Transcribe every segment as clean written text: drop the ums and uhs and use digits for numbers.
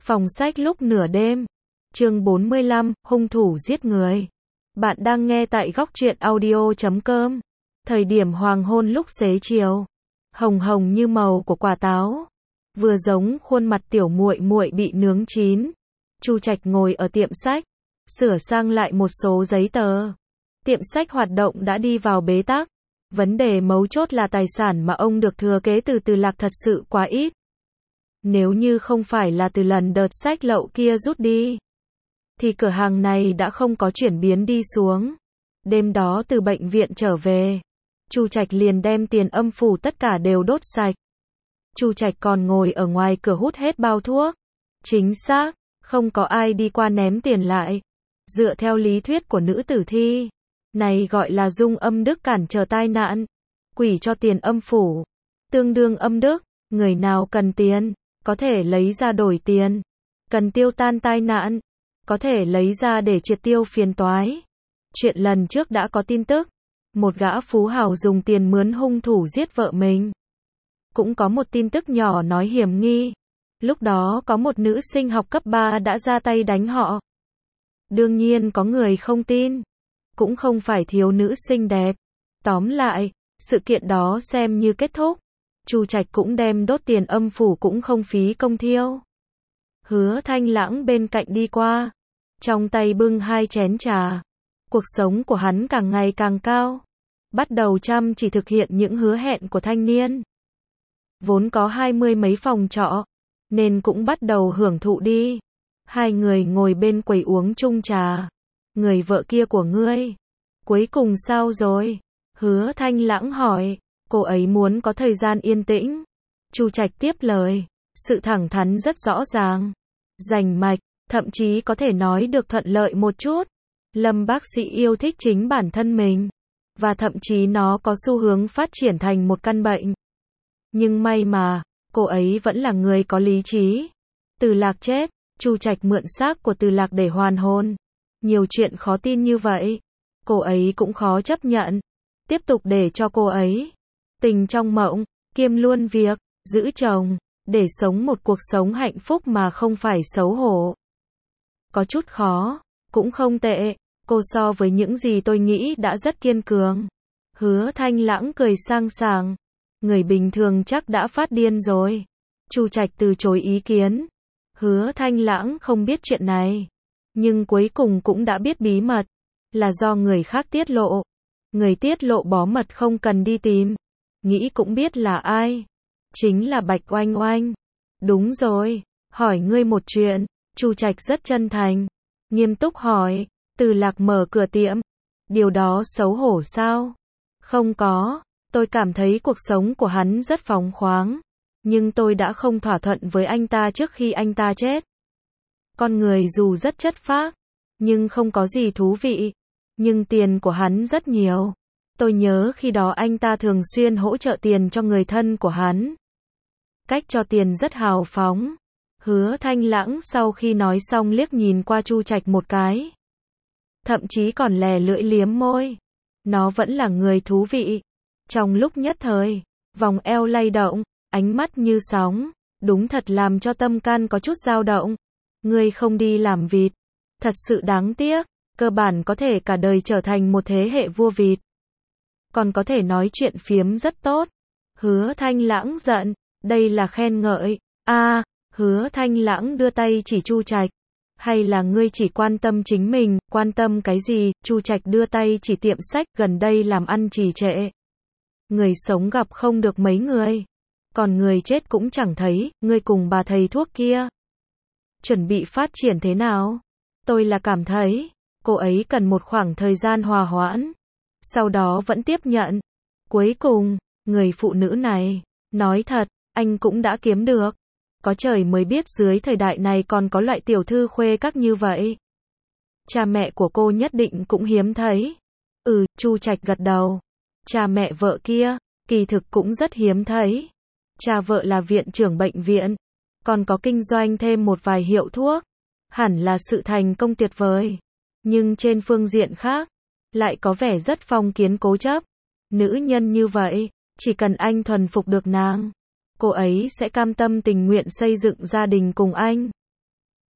Phòng sách lúc nửa đêm. Chương 45, hung thủ giết người. Bạn đang nghe tại góc truyện audio.com. Thời điểm hoàng hôn lúc xế chiều, hồng hồng như màu của quả táo, vừa giống khuôn mặt tiểu muội muội bị nướng chín. Chu Trạch ngồi ở tiệm sách, sửa sang lại một số giấy tờ. Tiệm sách hoạt động đã đi vào bế tắc. Vấn đề mấu chốt là tài sản mà ông được thừa kế từ Từ Lạc thật sự quá ít. Nếu như không phải là từ lần đợt sách lậu kia rút đi, thì cửa hàng này đã không có chuyển biến đi xuống. Đêm đó từ bệnh viện trở về, Chu Trạch liền đem tiền âm phủ tất cả đều đốt sạch. Chu Trạch còn ngồi ở ngoài cửa hút hết bao thuốc. Chính xác, không có ai đi qua ném tiền lại. Dựa theo lý thuyết của nữ tử thi, này gọi là dung âm đức cản trở tai nạn. Quỷ cho tiền âm phủ, tương đương âm đức. Người nào cần tiền, có thể lấy ra đổi tiền. Cần tiêu tan tai nạn, có thể lấy ra để triệt tiêu phiền toái. Chuyện lần trước đã có tin tức. Một gã phú hào dùng tiền mướn hung thủ giết vợ mình. Cũng có một tin tức nhỏ nói hiểm nghi. Lúc đó có một nữ sinh học cấp 3 đã ra tay đánh họ. Đương nhiên có người không tin. Cũng không phải thiếu nữ xinh đẹp. Tóm lại, sự kiện đó xem như kết thúc. Chu Trạch cũng đem đốt tiền âm phủ cũng không phí công thiêu. Hứa Thanh Lãng bên cạnh đi qua, trong tay bưng 2 chén trà. Cuộc sống của hắn càng ngày càng cao, bắt đầu chăm chỉ thực hiện những hứa hẹn của thanh niên. Vốn có 20 mấy phòng trọ, nên cũng bắt đầu hưởng thụ đi. Hai người ngồi bên quầy uống chung trà. Người vợ kia của ngươi, cuối cùng sao rồi? Hứa Thanh Lãng hỏi. Cô ấy muốn có thời gian yên tĩnh. Chu Trạch tiếp lời. Sự thẳng thắn rất rõ ràng, rành mạch, thậm chí có thể nói được thuận lợi một chút. Lâm bác sĩ yêu thích chính bản thân mình, và thậm chí nó có xu hướng phát triển thành một căn bệnh. Nhưng may mà, cô ấy vẫn là người có lý trí. Từ Lạc chết, Chu Trạch mượn xác của Từ Lạc để hoàn hồn. Nhiều chuyện khó tin như vậy, cô ấy cũng khó chấp nhận. Tiếp tục để cho cô ấy tình trong mộng, kiêm luôn việc giữ chồng, để sống một cuộc sống hạnh phúc mà không phải xấu hổ. Có chút khó, cũng không tệ. Cô so với những gì tôi nghĩ đã rất kiên cường. Hứa Thanh Lãng cười sang sảng. Người bình thường chắc đã phát điên rồi. Chu Trạch từ chối ý kiến. Hứa Thanh Lãng không biết chuyện này, nhưng cuối cùng cũng đã biết bí mật, là do người khác tiết lộ. Người tiết lộ bó mật không cần đi tìm, nghĩ cũng biết là ai. Chính là Bạch Oanh Oanh. Đúng rồi, hỏi ngươi một chuyện. Chu Trạch rất chân thành, nghiêm túc hỏi. Từ Lạc mở cửa tiệm, điều đó xấu hổ sao? Không có, tôi cảm thấy cuộc sống của hắn rất phóng khoáng, nhưng tôi đã không thỏa thuận với anh ta trước khi anh ta chết. Con người dù rất chất phác, nhưng không có gì thú vị. Nhưng tiền của hắn rất nhiều. Tôi nhớ khi đó anh ta thường xuyên hỗ trợ tiền cho người thân của hắn. Cách cho tiền rất hào phóng. Hứa Thanh Lãng sau khi nói xong liếc nhìn qua Chu Trạch một cái. Thậm chí còn lè lưỡi liếm môi. Nó vẫn là người thú vị. Trong lúc nhất thời, vòng eo lay động, ánh mắt như sóng, đúng thật làm cho tâm can có chút dao động. Ngươi không đi làm vịt, thật sự đáng tiếc. Cơ bản có thể cả đời trở thành một thế hệ vua vịt. Còn có thể nói chuyện phiếm rất tốt. Hứa Thanh Lãng giận. Đây là khen ngợi. Hứa Thanh Lãng đưa tay chỉ Chu Trạch. Hay là ngươi chỉ quan tâm chính mình, quan tâm cái gì? Chu Trạch đưa tay chỉ tiệm sách gần đây làm ăn trì trệ. Người sống gặp không được mấy người. Còn người chết cũng chẳng thấy. Ngươi cùng bà thầy thuốc kia chuẩn bị phát triển thế nào? Tôi là cảm thấy cô ấy cần một khoảng thời gian hòa hoãn, sau đó vẫn tiếp nhận. Cuối cùng, người phụ nữ này, nói thật, anh cũng đã kiếm được. Có trời mới biết dưới thời đại này còn có loại tiểu thư khuê các như vậy. Cha mẹ của cô nhất định cũng hiếm thấy. Chu Trạch gật đầu. Cha mẹ vợ kia, kỳ thực cũng rất hiếm thấy. Cha vợ là viện trưởng bệnh viện, còn có kinh doanh thêm một vài hiệu thuốc. Hẳn là sự thành công tuyệt vời. Nhưng trên phương diện khác, lại có vẻ rất phong kiến cố chấp. Nữ nhân như vậy, chỉ cần anh thuần phục được nàng, cô ấy sẽ cam tâm tình nguyện xây dựng gia đình cùng anh.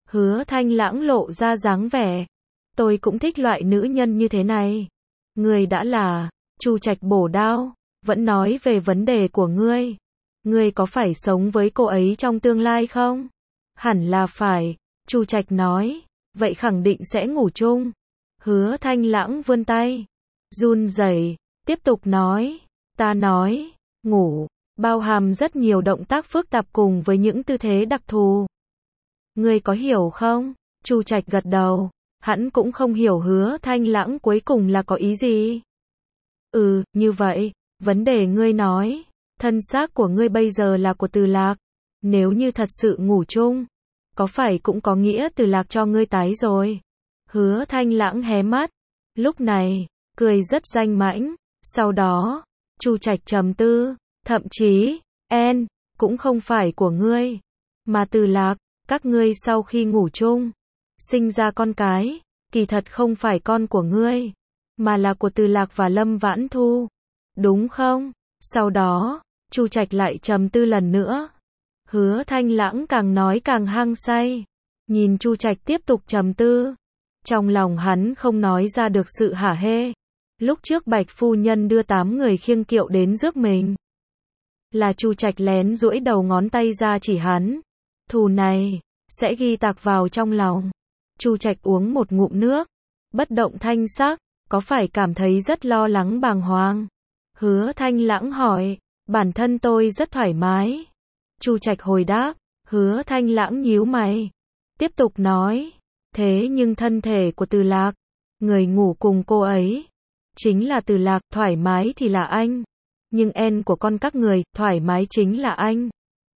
Hứa Thanh Lãng lộ ra dáng vẻ. Tôi cũng thích loại nữ nhân như thế này. Ngươi đã là, Chu Trạch bổ đao, vẫn nói về vấn đề của ngươi. Ngươi có phải sống với cô ấy trong tương lai không? Hẳn là phải, Chu Trạch nói, vậy khẳng định sẽ ngủ chung. Hứa Thanh Lãng vươn tay, run rẩy, tiếp tục nói, ta nói, ngủ, bao hàm rất nhiều động tác phức tạp cùng với những tư thế đặc thù. Ngươi có hiểu không? Chu Trạch gật đầu, hắn cũng không hiểu Hứa Thanh Lãng cuối cùng là có ý gì. Như vậy, vấn đề ngươi nói, thân xác của ngươi bây giờ là của Từ Lạc, nếu như thật sự ngủ chung, có phải cũng có nghĩa Từ Lạc cho ngươi tái rồi. Hứa Thanh Lãng hé mắt, lúc này, cười rất danh mãnh, sau đó, Chu Trạch trầm tư, thậm chí, cũng không phải của ngươi, mà Từ Lạc, các ngươi sau khi ngủ chung, sinh ra con cái, kỳ thật không phải con của ngươi, mà là của Từ Lạc và Lâm Vãn Thu, đúng không? Sau đó, Chu Trạch lại trầm tư lần nữa. Hứa Thanh Lãng càng nói càng hăng say, nhìn Chu Trạch tiếp tục trầm tư, trong lòng hắn không nói ra được sự hả hê. Lúc trước Bạch phu nhân đưa 8 người khiêng kiệu đến rước mình, là Chu Trạch lén duỗi đầu ngón tay ra chỉ hắn. Thù này sẽ ghi tạc vào trong lòng. Chu Trạch uống một ngụm nước, bất động thanh sắc, có phải cảm thấy rất lo lắng bàng hoàng? Hứa Thanh Lãng hỏi, bản thân tôi rất thoải mái. Chu Trạch hồi đáp, Hứa Thanh Lãng nhíu mày, tiếp tục nói, thế nhưng thân thể của Từ Lạc, người ngủ cùng cô ấy, chính là Từ Lạc, thoải mái thì là anh, nhưng của con các người, thoải mái chính là anh.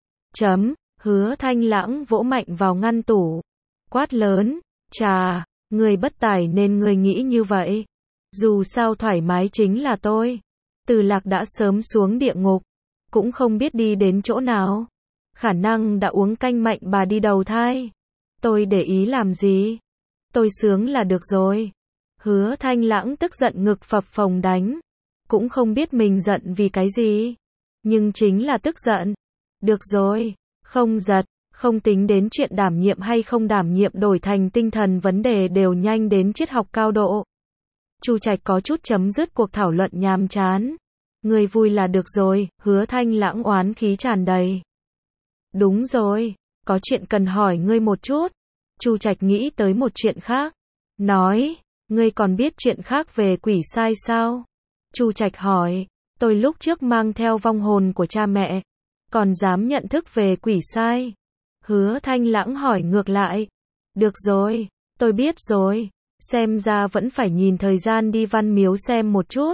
Hứa Thanh Lãng vỗ mạnh vào ngăn tủ, quát lớn, chà, người bất tài nên người nghĩ như vậy. Dù sao thoải mái chính là tôi. Từ Lạc đã sớm xuống địa ngục, cũng không biết đi đến chỗ nào. Khả năng đã uống canh mạnh bà đi đầu thai. Tôi để ý làm gì? Tôi sướng là được rồi. Hứa Thanh Lãng tức giận ngực phập phồng đánh. Cũng không biết mình giận vì cái gì. Nhưng chính là tức giận. Được rồi, không giật, không tính đến chuyện đảm nhiệm hay không đảm nhiệm đổi thành tinh thần vấn đề đều nhanh đến triết học cao độ. Chu Trạch có chút chấm dứt cuộc thảo luận nhàm chán. Người vui là được rồi, Hứa Thanh Lãng oán khí tràn đầy. Đúng rồi, có chuyện cần hỏi ngươi một chút. Chu Trạch nghĩ tới một chuyện khác. Nói, ngươi còn biết chuyện khác về quỷ sai sao? Chu Trạch hỏi, tôi lúc trước mang theo vong hồn của cha mẹ, còn dám nhận thức về quỷ sai. Hứa Thanh Lãng hỏi ngược lại. Được rồi, tôi biết rồi. Xem ra vẫn phải nhìn thời gian đi Văn Miếu xem một chút.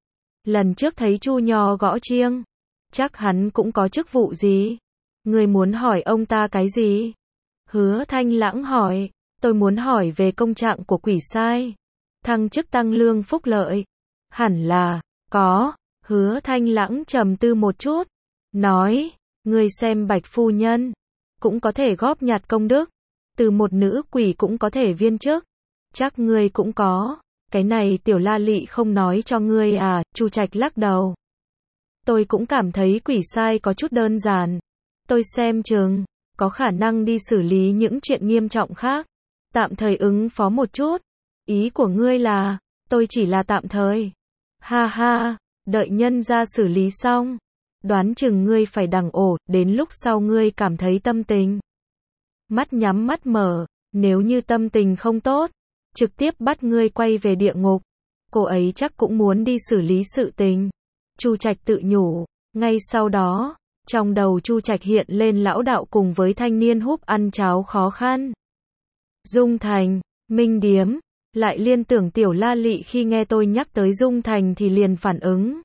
Lần trước thấy Chu Nho gõ chiêng, chắc hắn cũng có chức vụ gì. Người muốn hỏi ông ta cái gì? Hứa Thanh Lãng hỏi, tôi muốn hỏi về công trạng của quỷ sai. Thăng chức tăng lương phúc lợi. Hẳn là, có. Hứa Thanh Lãng trầm tư một chút. Nói, người xem Bạch phu nhân, cũng có thể góp nhặt công đức. Từ một nữ quỷ cũng có thể viên chức. Chắc ngươi cũng có. Cái này Tiểu La Lị không nói cho ngươi à? Chu Trạch lắc đầu. Tôi cũng cảm thấy quỷ sai có chút đơn giản. Tôi xem chừng có khả năng đi xử lý những chuyện nghiêm trọng khác. Tạm thời ứng phó một chút. Ý của ngươi là, tôi chỉ là tạm thời. Ha ha, đợi nhân ra xử lý xong. Đoán chừng ngươi phải đằng ổ, đến lúc sau ngươi cảm thấy tâm tình. Mắt nhắm mắt mở, nếu như tâm tình không tốt, trực tiếp bắt ngươi quay về địa ngục. Cô ấy chắc cũng muốn đi xử lý sự tình. Chu Trạch tự nhủ. Ngay sau đó, trong đầu Chu Trạch hiện lên lão đạo cùng với thanh niên húp ăn cháo khó khăn. Dung Thành, Minh Điếm, lại liên tưởng Tiểu La Lị khi nghe tôi nhắc tới Dung Thành thì liền phản ứng.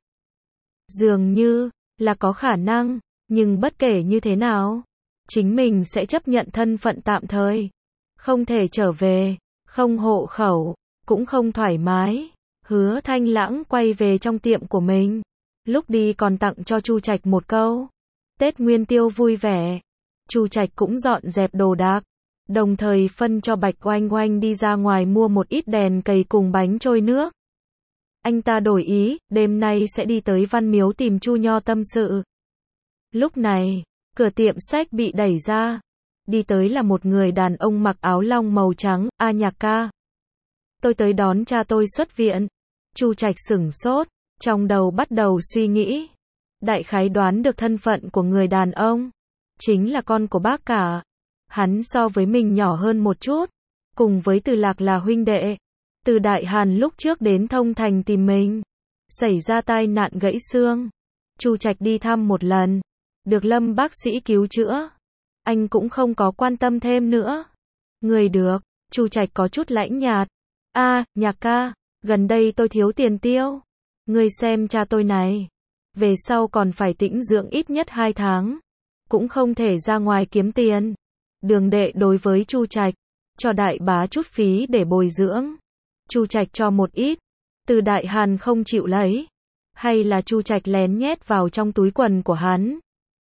Dường như là có khả năng, nhưng bất kể như thế nào, chính mình sẽ chấp nhận thân phận tạm thời. Không thể trở về, không hộ khẩu, cũng không thoải mái. Hứa Thanh Lãng quay về trong tiệm của mình. Lúc đi còn tặng cho Chu Trạch một câu. Tết Nguyên Tiêu vui vẻ. Chu Trạch cũng dọn dẹp đồ đạc. Đồng thời phân cho Bạch Oanh Oanh đi ra ngoài mua một ít đèn cầy cùng bánh trôi nước. Anh ta đổi ý, đêm nay sẽ đi tới Văn Miếu tìm Chu Nho tâm sự. Lúc này, cửa tiệm sách bị đẩy ra. Đi tới là một người đàn ông mặc áo long màu trắng, "A Nhạc ca, tôi tới đón cha tôi xuất viện." Chu Trạch sửng sốt, trong đầu bắt đầu suy nghĩ. Đại khái đoán được thân phận của người đàn ông. Chính là con của bác cả. Hắn so với mình nhỏ hơn một chút. Cùng với Từ Lạc là huynh đệ. Từ Đại Hàn lúc trước đến Thông Thành tìm mình. Xảy ra tai nạn gãy xương. Chu Trạch đi thăm một lần. Được Lâm bác sĩ cứu chữa. Anh cũng không có quan tâm thêm nữa. Người được. Chu Trạch có chút lãnh nhạt. "A, Nhạc ca, gần đây tôi thiếu tiền tiêu. Ngươi xem cha tôi này. Về sau còn phải tĩnh dưỡng ít nhất 2 tháng. Cũng không thể ra ngoài kiếm tiền." Đường Đệ đối với Chu Trạch, cho đại bá chút phí để bồi dưỡng. Chu Trạch cho một ít. Từ Đại Hàn không chịu lấy. Hay là Chu Trạch lén nhét vào trong túi quần của hắn.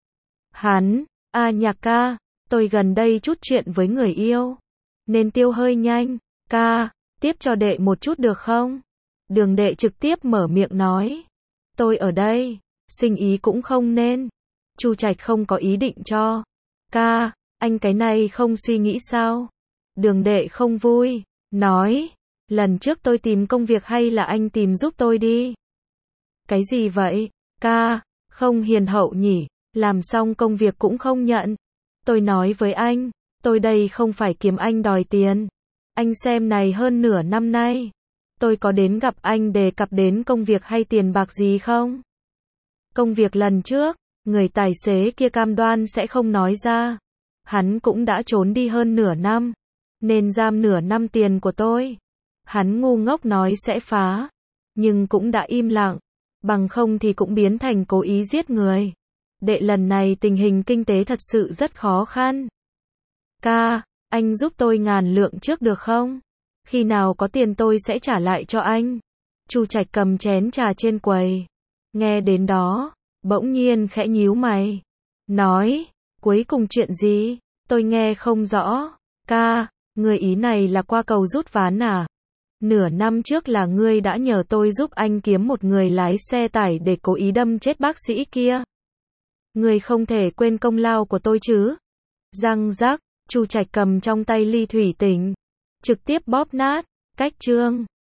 "A Nhạc ca, tôi gần đây chút chuyện với người yêu. Nên tiêu hơi nhanh. Ca, tiếp cho đệ một chút được không?" Đường Đệ trực tiếp mở miệng nói. "Tôi ở đây, sinh ý cũng không nên." Chu Trạch không có ý định cho. "Ca, anh cái này không suy nghĩ sao?" Đường Đệ không vui, nói. "Lần trước tôi tìm công việc hay là anh tìm giúp tôi đi." "Cái gì vậy? Ca, không hiền hậu nhỉ, làm xong công việc cũng không nhận." "Tôi nói với anh, tôi đây không phải kiếm anh đòi tiền. Anh xem này hơn nửa năm nay. Tôi có đến gặp anh đề cập đến công việc hay tiền bạc gì không? Công việc lần trước, người tài xế kia cam đoan sẽ không nói ra. Hắn cũng đã trốn đi hơn nửa năm. Nên giam nửa năm tiền của tôi. Hắn ngu ngốc nói sẽ phá. Nhưng cũng đã im lặng. Bằng không thì cũng biến thành cố ý giết người. Đệ lần này tình hình kinh tế thật sự rất khó khăn. Ca, anh giúp tôi 1000 lượng trước được không? Khi nào có tiền tôi sẽ trả lại cho anh." Chu Trạch cầm chén trà trên quầy. Nghe đến đó, bỗng nhiên khẽ nhíu mày. Nói, "Cuối cùng chuyện gì? Tôi nghe không rõ." "Ca, người ý này là qua cầu rút ván à? Nửa năm trước là ngươi đã nhờ tôi giúp anh kiếm một người lái xe tải để cố ý đâm chết bác sĩ kia. Ngươi không thể quên công lao của tôi chứ?" Răng rắc, Chu Trạch cầm trong tay ly thủy tinh, trực tiếp bóp nát. Cách chương